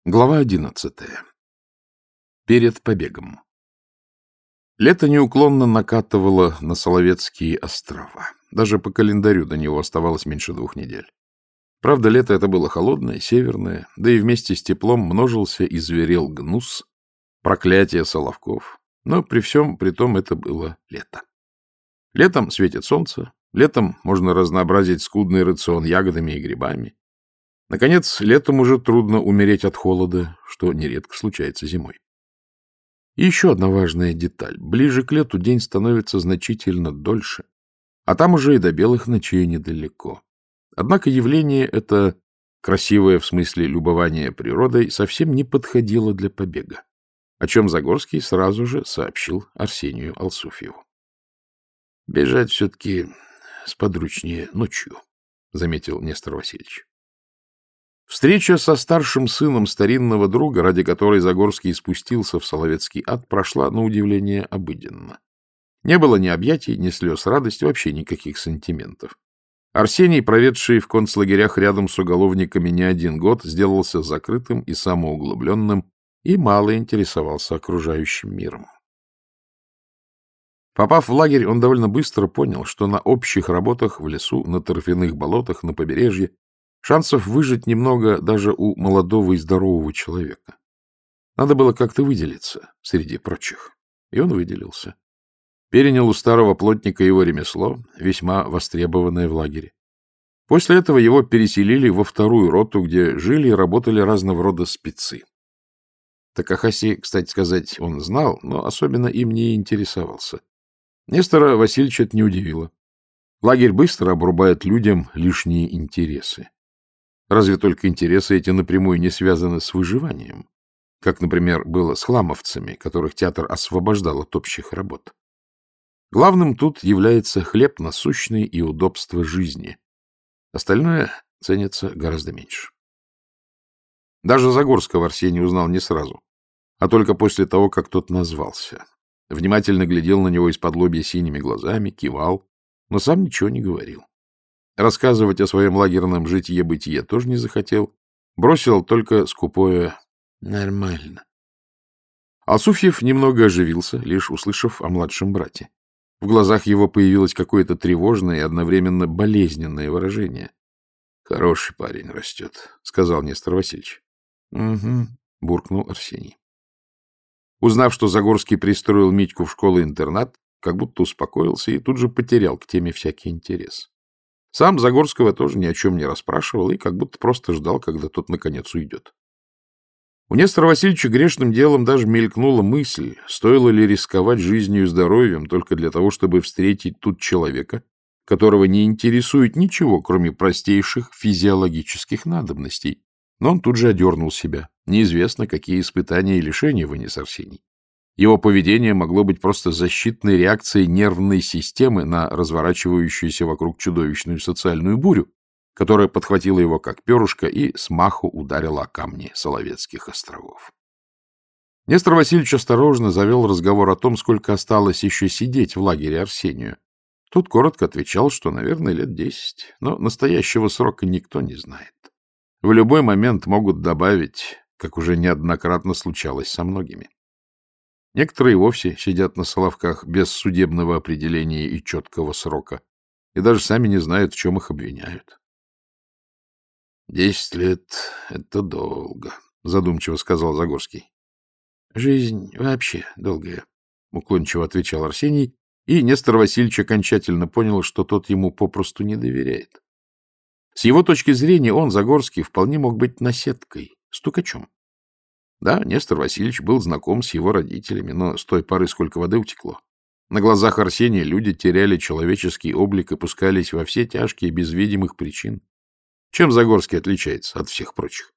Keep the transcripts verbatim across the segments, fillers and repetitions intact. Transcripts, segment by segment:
Глава одиннадцатая. Перед побегом. Лето неуклонно накатывало на Соловецкие острова. Даже по календарю до него оставалось меньше двух недель. Правда, лето это было холодное, северное, да и вместе с теплом множился и зверел гнус, проклятие соловков. Но при всем при том это было лето. Летом светит солнце, летом можно разнообразить скудный рацион ягодами и грибами. Наконец, летом уже трудно умереть от холода, что нередко случается зимой. И еще одна важная деталь. Ближе к лету день становится значительно дольше, а там уже и до белых ночей недалеко. Однако явление это, красивое в смысле любования природой, совсем не подходило для побега, о чем Загорский сразу же сообщил Арсению Алсуфьеву. — Бежать все-таки сподручнее ночью, — заметил Нестор Васильевич. Встреча со старшим сыном старинного друга, ради которой Загорский спустился в Соловецкий ад, прошла, на удивление, обыденно. Не было ни объятий, ни слез радости, вообще никаких сантиментов. Арсений, проведший в концлагерях рядом с уголовниками не один год, сделался закрытым и самоуглубленным и мало интересовался окружающим миром. Попав в лагерь, он довольно быстро понял, что на общих работах в лесу, на торфяных болотах, на побережье шансов выжить немного даже у молодого и здорового человека. Надо было как-то выделиться среди прочих. И он выделился. Перенял у старого плотника его ремесло, весьма востребованное в лагере. После этого его переселили во вторую роту, где жили и работали разного рода спецы. Такахаси, кстати сказать, он знал, но особенно им не интересовался. Нестора Васильевича это не удивило. Лагерь быстро обрубает людям лишние интересы. Разве только интересы эти напрямую не связаны с выживанием, как, например, было с хламовцами, которых театр освобождал от общих работ. Главным тут является хлеб насущный и удобство жизни. Остальное ценится гораздо меньше. Даже Загорского Арсений узнал не сразу, а только после того, как тот назвался. Внимательно глядел на него из-под лобья синими глазами, кивал, но сам ничего не говорил. Рассказывать о своем лагерном житье-бытие тоже не захотел, бросил только скупое «нормально». Алсуфьев немного оживился, лишь услышав о младшем брате. В глазах его появилось какое-то тревожное и одновременно болезненное выражение. — Хороший парень растет, — сказал Нестор Васильевич. — Угу, — буркнул Арсений. Узнав, что Загорский пристроил Митьку в школу-интернат, как будто успокоился и тут же потерял к теме всякий интерес. Сам Загорского тоже ни о чем не расспрашивал и как будто просто ждал, когда тот наконец уйдет. У Нестора Васильевича грешным делом даже мелькнула мысль, стоило ли рисковать жизнью и здоровьем только для того, чтобы встретить тут человека, которого не интересует ничего, кроме простейших физиологических надобностей. Но он тут же одернул себя. Неизвестно, какие испытания и лишения вынес Арсений. Его поведение могло быть просто защитной реакцией нервной системы на разворачивающуюся вокруг чудовищную социальную бурю, которая подхватила его как перышко и смаху ударила о камни Соловецких островов. Нестор Васильевич осторожно завел разговор о том, сколько осталось еще сидеть в лагере Арсению. Тот коротко отвечал, что, наверное, лет десять, но настоящего срока никто не знает. В любой момент могут добавить, как уже неоднократно случалось со многими. Некоторые вовсе сидят на Соловках без судебного определения и четкого срока, и даже сами не знают, в чем их обвиняют. — Десять лет — это долго, — задумчиво сказал Загорский. — Жизнь вообще долгая, — уклончиво отвечал Арсений, и Нестор Васильевич окончательно понял, что тот ему попросту не доверяет. С его точки зрения он, Загорский, вполне мог быть наседкой, стукачом. Да, Нестор Васильевич был знаком с его родителями, но с той поры сколько воды утекло. На глазах Арсения люди теряли человеческий облик и пускались во все тяжкие без видимых причин. Чем Загорский отличается от всех прочих?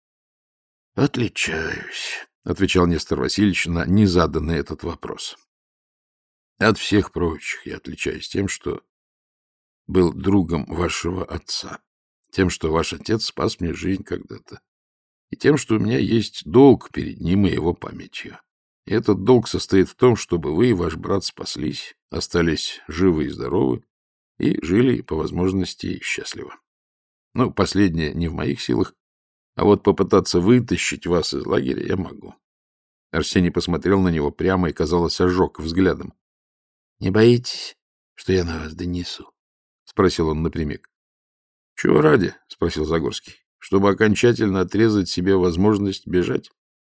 — Отличаюсь, — отвечал Нестор Васильевич на незаданный этот вопрос. — От всех прочих я отличаюсь тем, что был другом вашего отца, тем, что ваш отец спас мне жизнь когда-то, и тем, что у меня есть долг перед ним и его памятью. И этот долг состоит в том, чтобы вы и ваш брат спаслись, остались живы и здоровы и жили, по возможности, счастливо. Ну, последнее не в моих силах, А вот попытаться вытащить вас из лагеря я могу. Арсений посмотрел на него прямо и, казалось, ожег взглядом. — Не боитесь, что я на вас донесу? — спросил он напрямик. — Чего ради? — спросил Загорский. — Чтобы окончательно отрезать себе возможность бежать?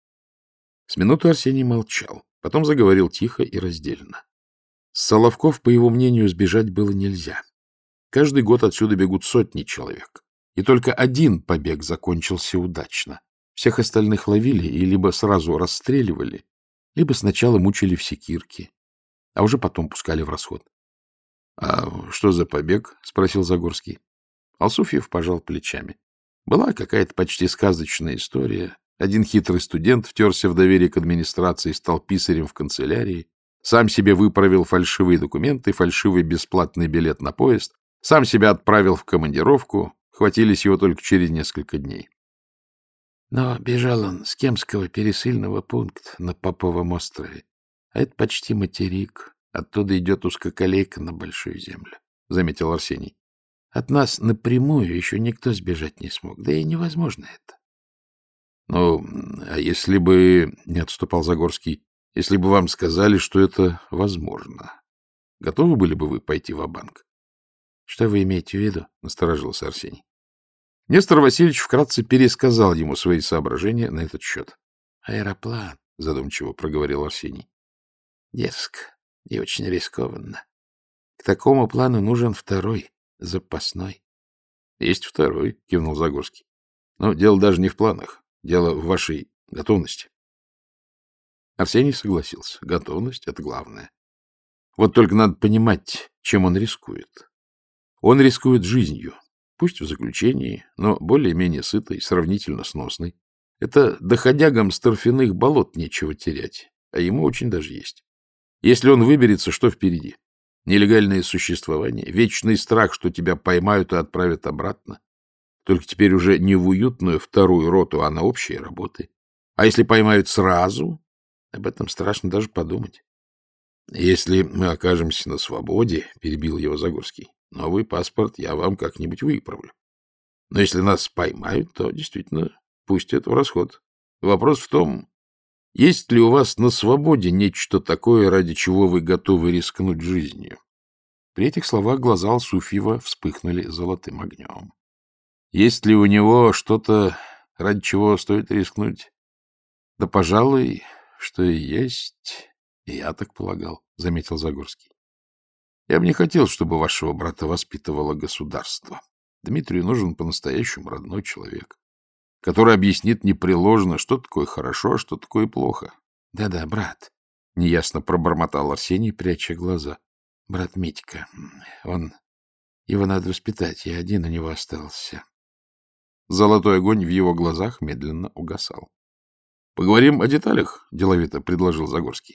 С минуту Арсений молчал, потом заговорил тихо и раздельно. С Соловков, по его мнению, сбежать было нельзя. Каждый год отсюда бегут сотни человек. И только один побег закончился удачно. Всех остальных ловили и либо сразу расстреливали, либо сначала мучили в секирке, а уже потом пускали в расход. — А что за побег? — спросил Загорский. Алсуфьев пожал плечами. Была какая-то почти сказочная история. Один хитрый студент втерся в доверие к администрации, стал писарем в канцелярии, сам себе выправил фальшивые документы, фальшивый бесплатный билет на поезд, сам себя отправил в командировку, хватились его только через несколько дней. Но бежал он с Кемского пересыльного пункта на Поповом острове. А это почти материк. Оттуда идет узкоколейка на Большую Землю, — заметил Арсений. От нас напрямую еще никто сбежать не смог. Да и невозможно это. — Ну, а если бы, — не отступал Загорский, — если бы вам сказали, что это возможно, готовы были бы вы пойти ва-банк? — Что вы имеете в виду? — насторожился Арсений. Нестор Васильевич вкратце пересказал ему свои соображения на этот счет. — Аэроплан, — задумчиво проговорил Арсений. — Дерзко и очень рискованно. К такому плану нужен второй, запасной. — Есть второй, — кивнул Загорский. — Но дело даже не в планах. Дело в вашей готовности. Арсений согласился. Готовность — это главное. Вот только надо понимать, чем он рискует. Он рискует жизнью. Пусть в заключении, но более-менее сытой, сравнительно сносной. Это доходягам с торфяных болот нечего терять, а ему очень даже есть. Если он выберется, что впереди? Нелегальное существование, вечный страх, что тебя поймают и отправят обратно. Только теперь уже не в уютную вторую роту, а на общие работы. А если поймают сразу, об этом страшно даже подумать. Если мы окажемся на свободе, — перебил его Загорский, — новый паспорт я вам как-нибудь выправлю. Но если нас поймают, то действительно пустят в расход. Вопрос в том, есть ли у вас на свободе нечто такое, ради чего вы готовы рискнуть жизнью? При этих словах глаза Алсуфьева вспыхнули золотым огнем. Есть ли у него что-то, ради чего стоит рискнуть? Да, пожалуй, что и есть, и я так полагал, — заметил Загорский. Я бы не хотел, чтобы вашего брата воспитывало государство. Дмитрию нужен по-настоящему родной человек, который объяснит непреложно, что такое хорошо, а что такое плохо. Да — Да-да, брат, — неясно пробормотал Арсений, пряча глаза. — Брат Митька, он... Его надо воспитать, я один у него остался. Золотой огонь в его глазах медленно угасал. — Поговорим о деталях, — деловито предложил Загорский.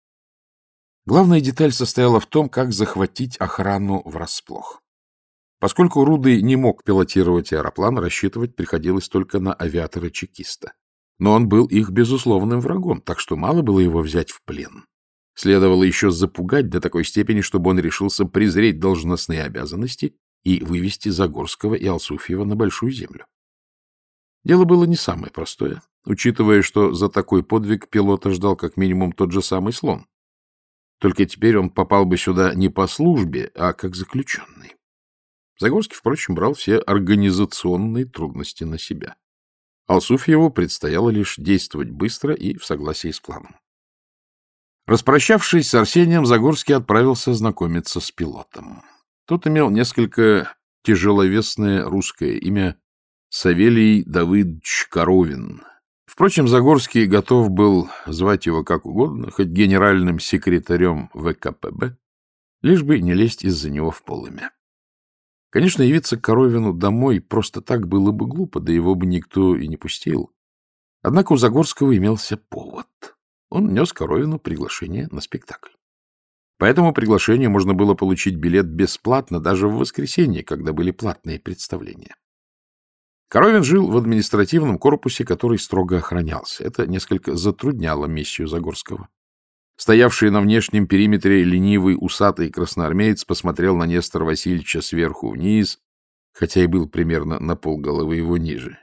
Главная деталь состояла в том, как захватить охрану врасплох. Поскольку Рудый не мог пилотировать аэроплан, рассчитывать приходилось только на авиатора-чекиста. Но он был их безусловным врагом, так что мало было его взять в плен. Следовало еще запугать до такой степени, чтобы он решился презреть должностные обязанности и вывести Загорского и Алсуфьева на Большую Землю. Дело было не самое простое, учитывая, что за такой подвиг пилота ждал как минимум тот же самый слон. Только теперь он попал бы сюда не по службе, а как заключенный. Загорский, впрочем, брал все организационные трудности на себя. Алсуфьеву предстояло лишь действовать быстро и в согласии с планом. Распрощавшись с Арсением, Загорский отправился знакомиться с пилотом. Тот имел несколько тяжеловесное русское имя Савелий Давыдович Коровин. Впрочем, Загорский готов был звать его как угодно, хоть генеральным секретарем вэ ка пэ бэ, лишь бы не лезть из-за него в полымя. Конечно, явиться к Коровину домой просто так было бы глупо, да его бы никто и не пустил. Однако у Загорского имелся повод. Он нес Коровину приглашение на спектакль. По этому приглашению можно было получить билет бесплатно даже в воскресенье, когда были платные представления. Коровин жил в административном корпусе, который строго охранялся. Это несколько затрудняло миссию Загорского. Стоявший на внешнем периметре ленивый усатый красноармеец посмотрел на Нестора Васильевича сверху вниз, хотя и был примерно на полголовы его ниже.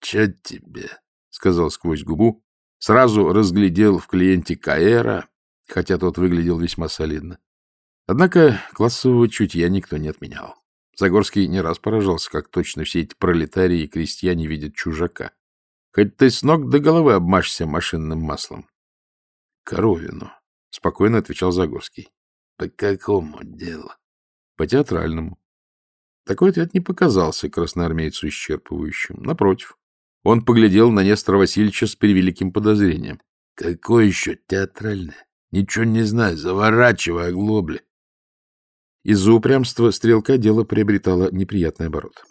чё тебе? — сказал сквозь губу. Сразу разглядел в клиенте Каэра, хотя тот выглядел весьма солидно. Однако классового чутья никто не отменял. Загорский не раз поражался, как точно все эти пролетарии и крестьяне видят чужака. Хоть ты с ног до головы обмажься машинным маслом. — Коровину, — спокойно отвечал Загорский. — По какому делу? — По театральному. Такой ответ не показался красноармейцу исчерпывающим. Напротив, он поглядел на Нестора Васильевича с превеликим подозрением. — Какое еще театральное? Ничего не знаю, заворачивай оглобли. Из-за упрямства стрелка дело приобретало неприятный оборот.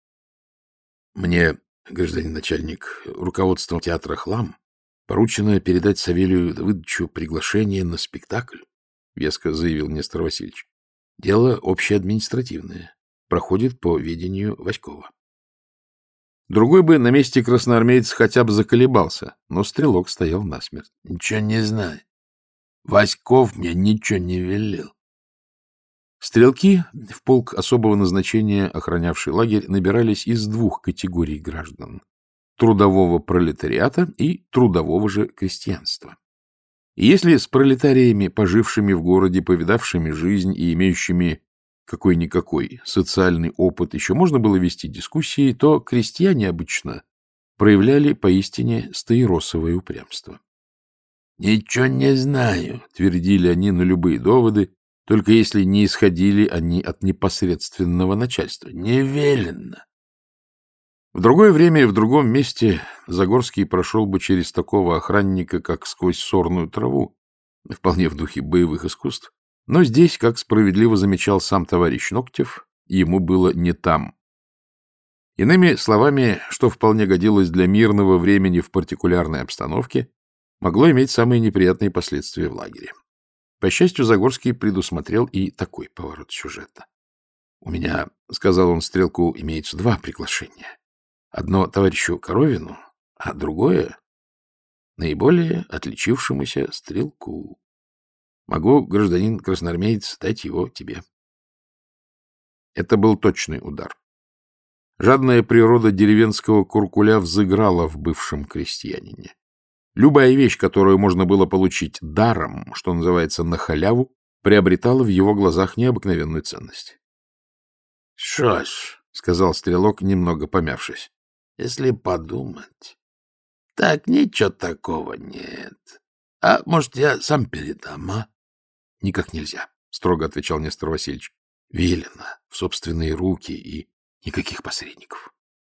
— Мне, гражданин начальник, руководством театра «Хлам» поручено передать Савелию Давыдовичу приглашение на спектакль, — веско заявил Нестор Васильевич. — Дело общеадминистративное, проходит по ведению Васькова. Другой бы на месте красноармейца хотя бы заколебался, но стрелок стоял насмерть. — Ничего не знаю. Васьков мне ничего не велел. Стрелки, в полк особого назначения, охранявший лагерь, набирались из двух категорий граждан — трудового пролетариата и трудового же крестьянства. И если с пролетариями, пожившими в городе, повидавшими жизнь и имеющими какой-никакой социальный опыт, еще можно было вести дискуссии, то крестьяне обычно проявляли поистине стаиросовое упрямство. — Ничего не знаю, — твердили они на любые доводы, только если не исходили они от непосредственного начальства. Не велено. В другое время и в другом месте Загорский прошел бы через такого охранника, как сквозь сорную траву, вполне в духе боевых искусств. Но здесь, как справедливо замечал сам товарищ Ногтев, ему было не там. Иными словами, что вполне годилось для мирного времени в партикулярной обстановке, могло иметь самые неприятные последствия в лагере. По счастью, Загорский предусмотрел и такой поворот сюжета. — У меня, — сказал он стрелку, — имеются два приглашения. Одно товарищу Коровину, а другое — наиболее отличившемуся стрелку. Могу, гражданин красноармеец, дать его тебе. Это был точный удар. Жадная природа деревенского куркуля взыграла в бывшем крестьянине. Любая вещь, которую можно было получить даром, что называется, на халяву, приобретала в его глазах необыкновенную ценность. — Что ж, — сказал стрелок, немного помявшись, — если подумать, так ничего такого нет. А может, я сам передам, а? — Никак нельзя, — строго отвечал Нестор Васильевич. — Велено в собственные руки и никаких посредников.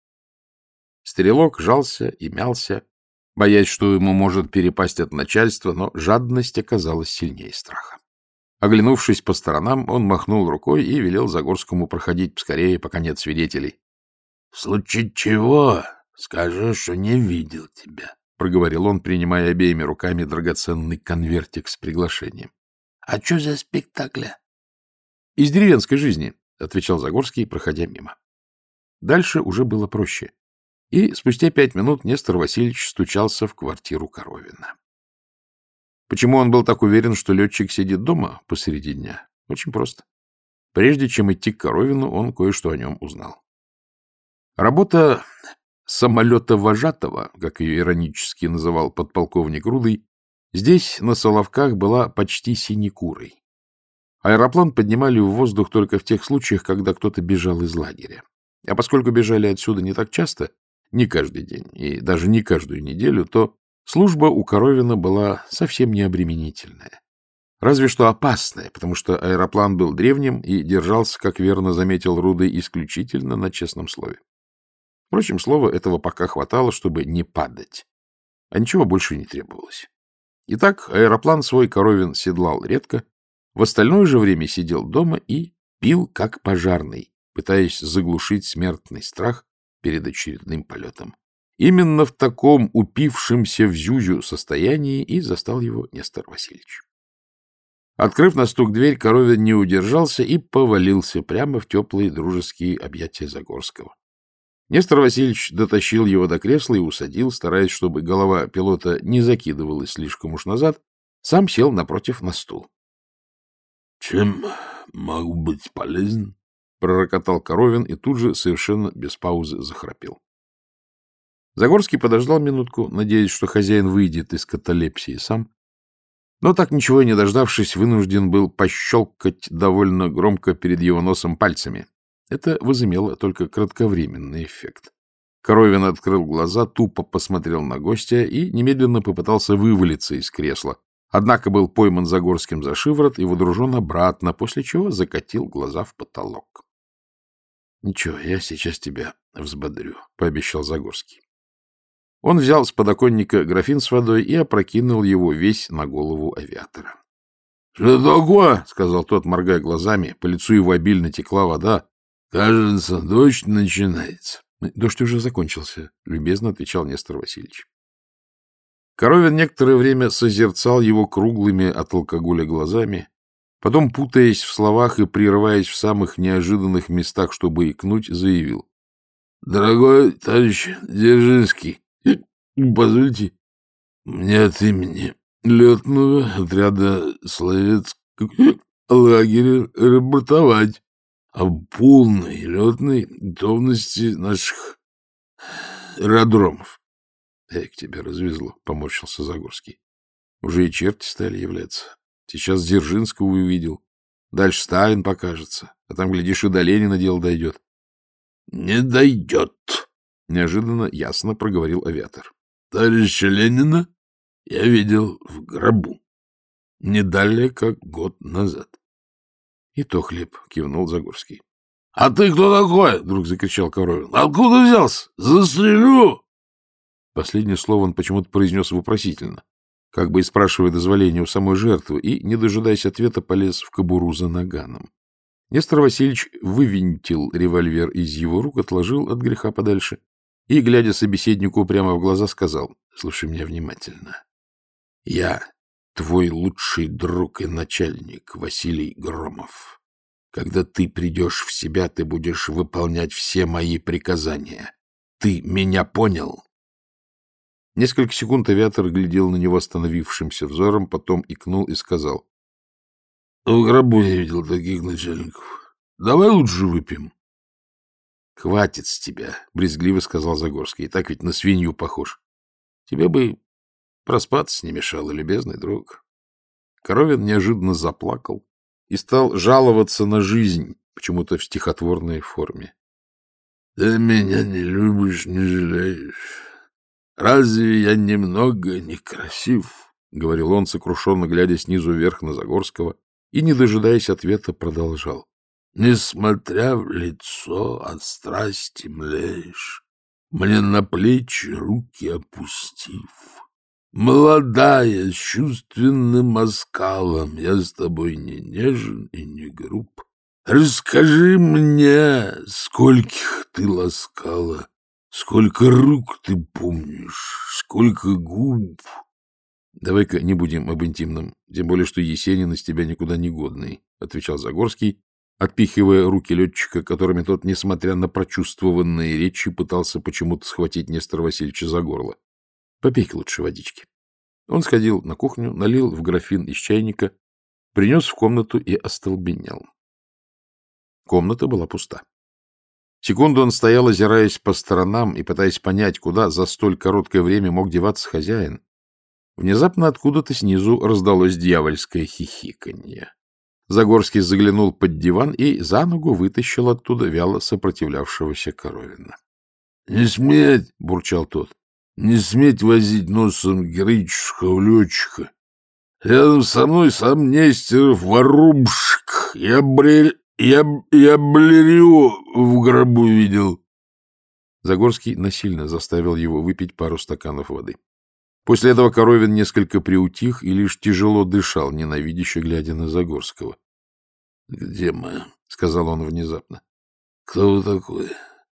Стрелок жался и мялся, боясь, что ему может перепасть от начальства, но жадность оказалась сильнее страха. Оглянувшись по сторонам, он махнул рукой и велел Загорскому проходить поскорее, пока нет свидетелей. — В случае чего скажи, что не видел тебя, — проговорил он, принимая обеими руками драгоценный конвертик с приглашением. — А что за спектакля? — Из деревенской жизни, — отвечал Загорский, проходя мимо. Дальше уже было проще. И спустя пять минут Нестор Васильевич стучался в квартиру Коровина. Почему он был так уверен, что летчик сидит дома посреди дня? Очень просто. Прежде чем идти к Коровину, он кое-что о нем узнал. Работа самолета-вожатого, как ее иронически называл подполковник Рудый, здесь, на Соловках, была почти синекурой. Аэроплан поднимали в воздух только в тех случаях, когда кто-то бежал из лагеря. А поскольку бежали отсюда не так часто, не каждый день и даже не каждую неделю, то служба у Коровина была совсем не обременительная. Разве что опасная, потому что аэроплан был древним и держался, как верно заметил Рудый, исключительно на честном слове. Впрочем, слова этого пока хватало, чтобы не падать, а ничего больше не требовалось. Итак, аэроплан свой Коровин седлал редко, в остальное же время сидел дома и пил как пожарный, пытаясь заглушить смертный страх перед очередным полетом. Именно в таком упившемся в зюзю состоянии и застал его Нестор Васильевич. Открыв на стук дверь, Коровин не удержался и повалился прямо в теплые дружеские объятия Загорского. Нестор Васильевич дотащил его до кресла и усадил, стараясь, чтобы голова пилота не закидывалась слишком уж назад, сам сел напротив на стул. — Чем могу быть полезен? — пророкотал Коровин и тут же совершенно без паузы захрапел. Загорский подождал минутку, надеясь, что хозяин выйдет из каталепсии сам. Но так ничего и не дождавшись, вынужден был пощелкать довольно громко перед его носом пальцами. Это возымело только кратковременный эффект. Коровин открыл глаза, тупо посмотрел на гостя и немедленно попытался вывалиться из кресла. Однако был пойман Загорским за шиворот и водружен обратно, после чего закатил глаза в потолок. — Ничего, я сейчас тебя взбодрю, — пообещал Загорский. Он взял с подоконника графин с водой и опрокинул его весь на голову авиатора. — Что такое? — сказал тот, моргая глазами. По лицу его обильно текла вода. — Кажется, дождь начинается. — Дождь уже закончился, — любезно отвечал Нестор Васильевич. Коровин некоторое время созерцал его круглыми от алкоголя глазами, потом, путаясь в словах и прерываясь в самых неожиданных местах, чтобы икнуть, заявил. — Дорогой товарищ Дзержинский, позвольте мне от имени летного отряда Соловецкого лагеря рапортовать о полной летной готовности наших аэродромов. — Эх, тебя развезло, — поморщился Загорский. Уже и черти стали являться. Сейчас Дзержинского увидел. Дальше Сталин покажется. А там, глядишь, и до Ленина дело дойдет. — Не дойдет, — неожиданно ясно проговорил авиатор. — Товарища Ленина я видел в гробу. Не далее, как год назад. — И то хлеб, — кивнул Загорский. — А ты кто такой? — вдруг закричал Коровин. — Откуда взялся? Застрелю! Последнее слово он почему-то произнес вопросительно, как бы и спрашивая дозволения у самой жертвы, и, не дожидаясь ответа, полез в кобуру за наганом. Нестор Васильевич вывинтил револьвер из его рук, отложил от греха подальше и, глядя собеседнику прямо в глаза, сказал: — Слушай меня внимательно. Я твой лучший друг и начальник, Василий Громов. Когда ты придешь в себя, ты будешь выполнять все мои приказания. Ты меня понял? Несколько секунд авиатор глядел на него остановившимся взором, потом икнул и сказал: — В гробу я видел таких начальников. Давай лучше выпьем. — Хватит с тебя, — брезгливо сказал Загорский. — Так ведь на свинью похож. Тебе бы проспаться не мешало, любезный друг. Коровин неожиданно заплакал и стал жаловаться на жизнь, почему-то в стихотворной форме. — Ты меня не любишь, не жалеешь. Разве я немного некрасив? — говорил он, сокрушенно глядя снизу вверх на Загорского, и, не дожидаясь ответа, продолжал. — Несмотря в лицо, от страсти млеешь, мне на плечи руки опустив. Молодая, с чувственным оскалом, я с тобой не нежен и не груб. Расскажи мне, скольких ты ласкала, сколько рук ты помнишь, сколько губ. — Давай-ка не будем об интимном, тем более, что Есенин из тебя никуда не годный, — отвечал Загорский, отпихивая руки летчика, которыми тот, несмотря на прочувствованные речи, пытался почему-то схватить Нестора Васильевича за горло. — Попей-ка лучше водички. Он сходил на кухню, налил в графин из чайника, принес в комнату и остолбенел. Комната была пуста. Секунду он стоял, озираясь по сторонам и пытаясь понять, куда за столь короткое время мог деваться хозяин. Внезапно откуда-то снизу раздалось дьявольское хихиканье. Загорский заглянул под диван и за ногу вытащил оттуда вяло сопротивлявшегося Коровина. — Не сметь! — бурчал тот. — Не сметь возить носом героического летчика. Рядом со мной сам Нестеров Воробушек. Я брель... Я, я блерю в гробу видел. Загорский насильно заставил его выпить пару стаканов воды. После этого Коровин несколько приутих и лишь тяжело дышал, ненавидяще глядя на Загорского. — Где мы? — сказал он внезапно. — Кто вы такой?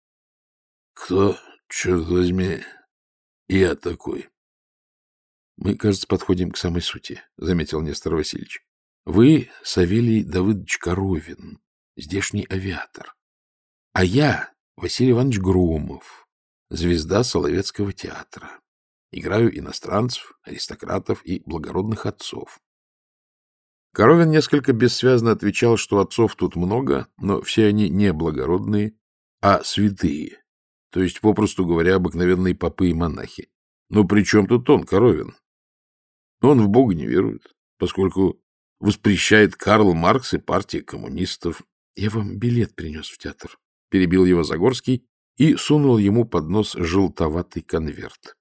— Кто, черт возьми, я такой? — Мы, кажется, подходим к самой сути, — заметил Нестор Васильевич. — Вы Савелий Давыдович Коровин, здешний авиатор. А я Василий Иванович Громов, звезда Соловецкого театра. Играю иностранцев, аристократов и благородных отцов. Коровин несколько бессвязно отвечал, что отцов тут много, но все они не благородные, а святые. то есть, попросту говоря, обыкновенные попы и монахи. Но при чем тут он, Коровин? Он в Бога не верует, поскольку воспрещает Карл Маркс и партия коммунистов. — Я вам билет принес в театр, — перебил его Загорский и сунул ему под нос желтоватый конверт.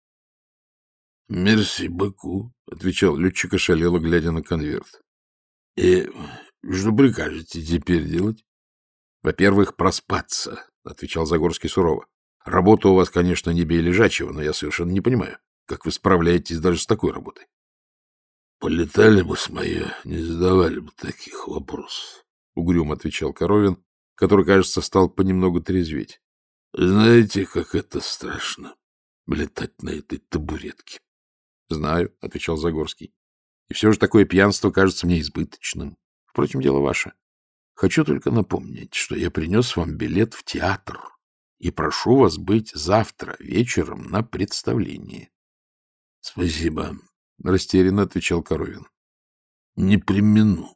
— Мерси баку, — отвечал летчик, ошалело, глядя на конверт. — И что прикажете теперь делать? — Во-первых, проспаться, — отвечал Загорский сурово. — Работа у вас, конечно, не бей лежачего, но я совершенно не понимаю, как вы справляетесь даже с такой работой. — Полетали бы с моей, не задавали бы таких вопросов, — угрюмо отвечал Коровин, который, кажется, стал понемногу трезветь. — Знаете, как это страшно — летать на этой табуретке? — Знаю, — отвечал Загорский. — И все же такое пьянство кажется мне избыточным. Впрочем, дело ваше. Хочу только напомнить, что я принес вам билет в театр и прошу вас быть завтра вечером на представлении. — Спасибо, — растерянно отвечал Коровин. — Не премину.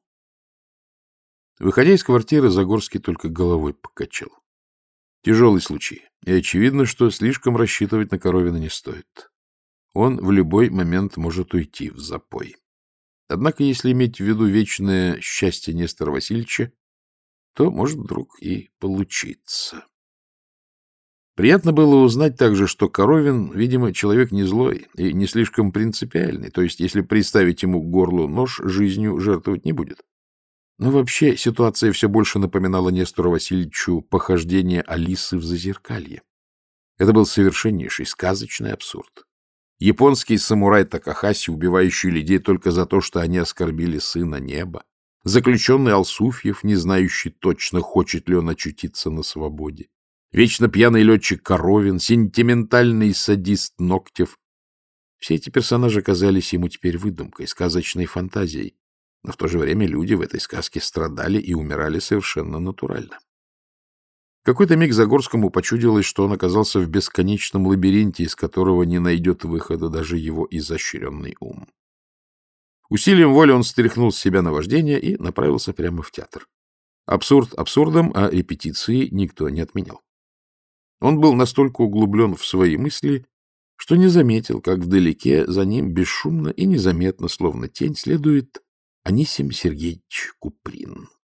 Выходя из квартиры, Загорский только головой покачал. Тяжелый случай, и очевидно, что слишком рассчитывать на Коровина не стоит. Он в любой момент может уйти в запой. Однако, если иметь в виду вечное счастье Нестора Васильевича, то может вдруг и получиться. Приятно было узнать также, что Коровин, видимо, человек не злой и не слишком принципиальный, то есть, если приставить ему к горлу нож, жизнью жертвовать не будет. Но вообще ситуация все больше напоминала Нестору Васильевичу похождение Алисы в Зазеркалье. Это был совершеннейший сказочный абсурд. Японский самурай Такахаси, убивающий людей только за то, что они оскорбили сына неба. Заключенный Алсуфьев, не знающий точно, хочет ли он очутиться на свободе. Вечно пьяный летчик Коровин, сентиментальный садист Ногтев. Все эти персонажи казались ему теперь выдумкой, сказочной фантазией. Но в то же время люди в этой сказке страдали и умирали совершенно натурально. В какой-то миг Загорскому почудилось, что он оказался в бесконечном лабиринте, из которого не найдет выхода даже его изощренный ум. Усилием воли он стряхнул с себя наваждение и направился прямо в театр. Абсурд абсурдом, а репетиции никто не отменял. Он был настолько углублен в свои мысли, что не заметил, как вдалеке за ним бесшумно и незаметно, словно тень, следует Анисим Сергеевич Куприн.